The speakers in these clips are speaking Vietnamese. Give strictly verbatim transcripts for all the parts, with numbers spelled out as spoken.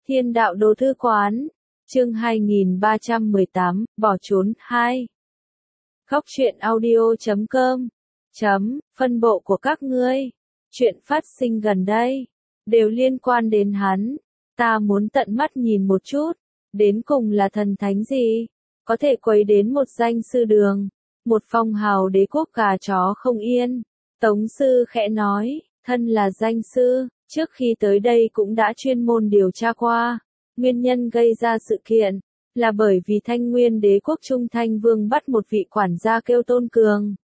Thiên đạo đồ thư quán, chương hai nghìn ba trăm mười tám, bỏ trốn hai. Góc truyện audio chấm com, chấm, phân bộ của các ngươi, chuyện phát sinh gần đây, đều liên quan đến hắn, ta muốn tận mắt nhìn một chút, đến cùng là thần thánh gì, có thể quấy đến một danh sư đường, một phong hào đế quốc gà chó không yên. Tống sư khẽ nói, thân là danh sư, trước khi tới đây cũng đã chuyên môn điều tra qua, nguyên nhân gây ra sự kiện, là bởi vì Thanh Nguyên đế quốc Trung Thanh Vương bắt một vị quản gia kêu Tôn Cường.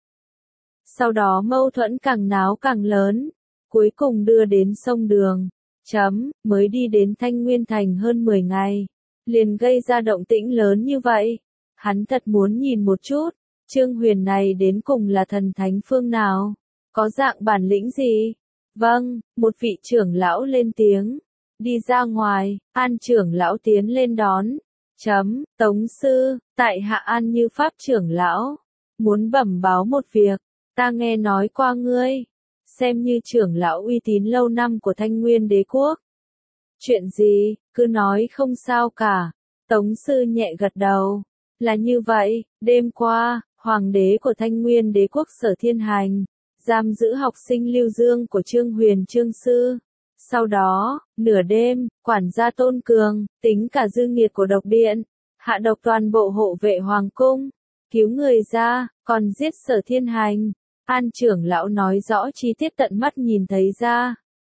Sau đó mâu thuẫn càng náo càng lớn, cuối cùng đưa đến sông Đường, chấm, mới đi đến Thanh Nguyên thành hơn mười ngày, liền gây ra động tĩnh lớn như vậy. Hắn thật muốn nhìn một chút, Trương Huyền này đến cùng là thần thánh phương nào, có dạng bản lĩnh gì? Vâng, một vị trưởng lão lên tiếng. Đi ra ngoài, An trưởng lão tiến lên đón. Chấm, Tống sư, tại hạ An Như Pháp trưởng lão. Muốn bẩm báo một việc, ta nghe nói qua ngươi. Xem như trưởng lão uy tín lâu năm của Thanh Nguyên đế quốc. Chuyện gì, cứ nói không sao cả. Tống sư nhẹ gật đầu. Là như vậy, đêm qua, hoàng đế của Thanh Nguyên đế quốc Sở Thiên Hành giam giữ học sinh Lưu Dương của Trương Huyền Trương sư. Sau đó, nửa đêm, quản gia Tôn Cường, tính cả dư nghiệt của độc điện, hạ độc toàn bộ hộ vệ hoàng cung, cứu người ra, còn giết Sở Thiên Hành. An trưởng lão nói rõ chi tiết tận mắt nhìn thấy ra.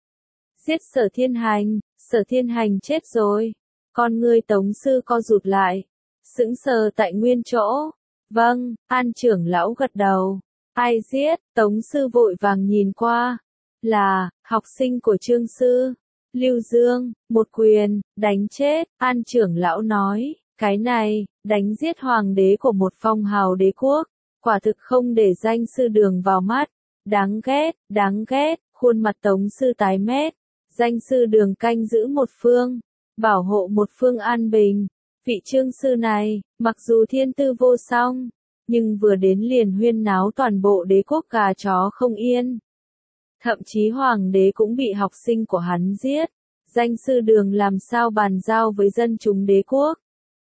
Giết Sở Thiên Hành, Sở Thiên Hành chết rồi. Con ngươi Tống sư co rụt lại, sững sờ tại nguyên chỗ. Vâng, An trưởng lão gật đầu. Ai giết? Tống sư vội vàng nhìn qua. Là, học sinh của Trương sư. Lưu Dương, một quyền, đánh chết. An trưởng lão nói, cái này, đánh giết hoàng đế của một phong hào đế quốc. Quả thực không để danh sư đường vào mắt. Đáng ghét, đáng ghét, khuôn mặt Tống sư tái mét. Danh sư đường canh giữ một phương, bảo hộ một phương an bình. Vị Trương sư này, mặc dù thiên tư vô song, nhưng vừa đến liền huyên náo toàn bộ đế quốc gà chó không yên. Thậm chí hoàng đế cũng bị học sinh của hắn giết. Danh sư đường làm sao bàn giao với dân chúng đế quốc.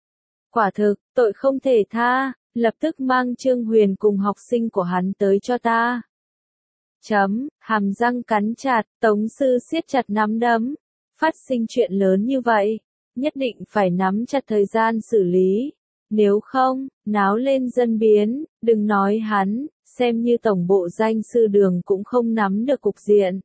Quả thực, tội không thể tha, lập tức mang Trương Huyền cùng học sinh của hắn tới cho ta. Chấm, hàm răng cắn chặt, Tống sư siết chặt nắm đấm. Phát sinh chuyện lớn như vậy, nhất định phải nắm chặt thời gian xử lý. Nếu không, náo lên dân biến, đừng nói hắn, xem như tổng bộ danh sư đường cũng không nắm được cục diện.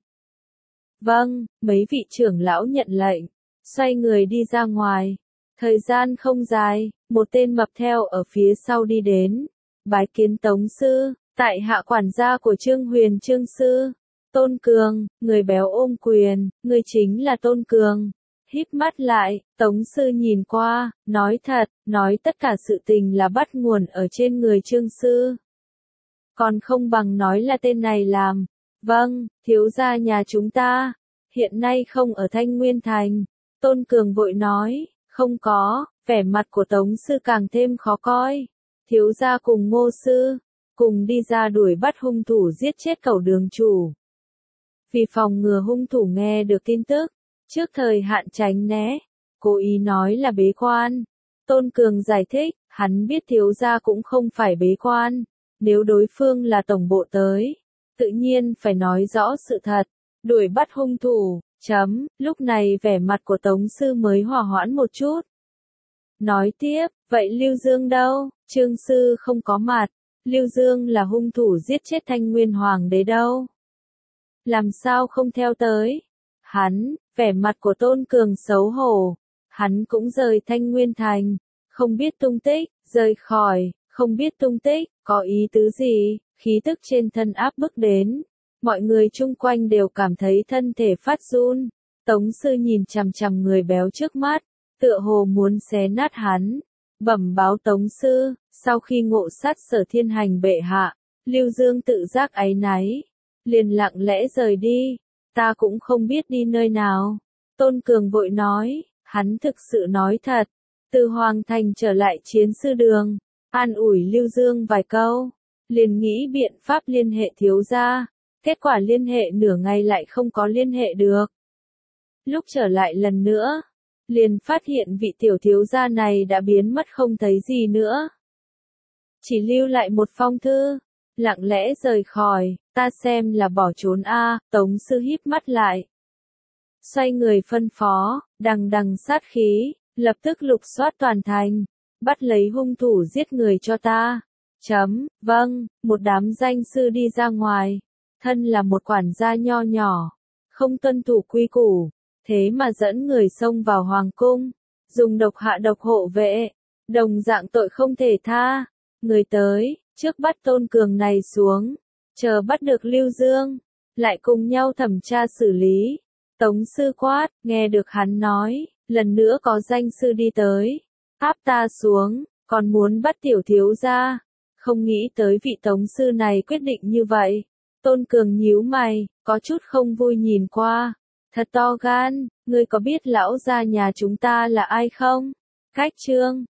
Vâng, mấy vị trưởng lão nhận lệnh, xoay người đi ra ngoài. Thời gian không dài, một tên mập theo ở phía sau đi đến. Bái kiến Tống sư, tại hạ quản gia của Trương Huyền Trương sư. Tôn Cường, người béo ôm quyền, người chính là Tôn Cường. Híp mắt lại, Tống sư nhìn qua, nói thật, nói tất cả sự tình là bắt nguồn ở trên người Trương sư. Còn không bằng nói là tên này làm. Vâng, thiếu gia nhà chúng ta, hiện nay không ở Thanh Nguyên thành. Tôn Cường vội nói, không có, vẻ mặt của Tống sư càng thêm khó coi. Thiếu gia cùng Ngô sư, cùng đi ra đuổi bắt hung thủ giết chết cẩu đường chủ. Vì phòng ngừa hung thủ nghe được tin tức, trước thời hạn tránh né, cố ý nói là bế quan. Tôn Cường giải thích, hắn biết thiếu gia cũng không phải bế quan, nếu đối phương là tổng bộ tới, tự nhiên phải nói rõ sự thật, đuổi bắt hung thủ, chấm, lúc này vẻ mặt của Tống sư mới hòa hoãn một chút. Nói tiếp, vậy Lưu Dương đâu? Trương sư không có mặt, Lưu Dương là hung thủ giết chết Thanh Nguyên hoàng đế đâu? Làm sao không theo tới? Hắn, vẻ mặt của Tôn Cường xấu hổ, hắn cũng rời Thanh Nguyên thành, không biết tung tích, rời khỏi, không biết tung tích, có ý tứ gì, khí tức trên thân áp bức đến. Mọi người chung quanh đều cảm thấy thân thể phát run. Tống sư nhìn chằm chằm người béo trước mắt, tựa hồ muốn xé nát hắn. Bẩm báo Tống sư, sau khi ngộ sát Sở Thiên Hành bệ hạ, Lưu Dương tự giác áy náy, liền lặng lẽ rời đi. Ta cũng không biết đi nơi nào. Tôn Cường vội nói, hắn thực sự nói thật. Từ Hoàng Thành trở lại chiến sư đường, an ủi Lưu Dương vài câu, liền nghĩ biện pháp liên hệ thiếu gia. Kết quả liên hệ nửa ngày lại không có liên hệ được. Lúc trở lại lần nữa, liền phát hiện vị tiểu thiếu gia này đã biến mất không thấy gì nữa. Chỉ lưu lại một phong thư, lặng lẽ rời khỏi, ta xem là bỏ trốn a. Tống Sư híp mắt lại. Xoay người phân phó, đằng đằng sát khí, lập tức lục soát toàn thành, bắt lấy hung thủ giết người cho ta. Chấm, vâng, một đám danh sư đi ra ngoài, thân là một quản gia nho nhỏ, không tuân thủ quy củ, thế mà dẫn người xông vào hoàng cung, dùng độc hạ độc hộ vệ, đồng dạng tội không thể tha. Người tới, trước bắt Tôn Cường này xuống, chờ bắt được Lưu Dương, lại cùng nhau thẩm tra xử lý. Tống Sư quát, nghe được hắn nói, lần nữa có danh sư đi tới, áp ta xuống, còn muốn bắt tiểu thiếu gia. Không nghĩ tới vị Tống Sư này quyết định như vậy. Tôn Cường nhíu mày, có chút không vui nhìn qua. Thật to gan, ngươi có biết lão gia nhà chúng ta là ai không? Cách Trương,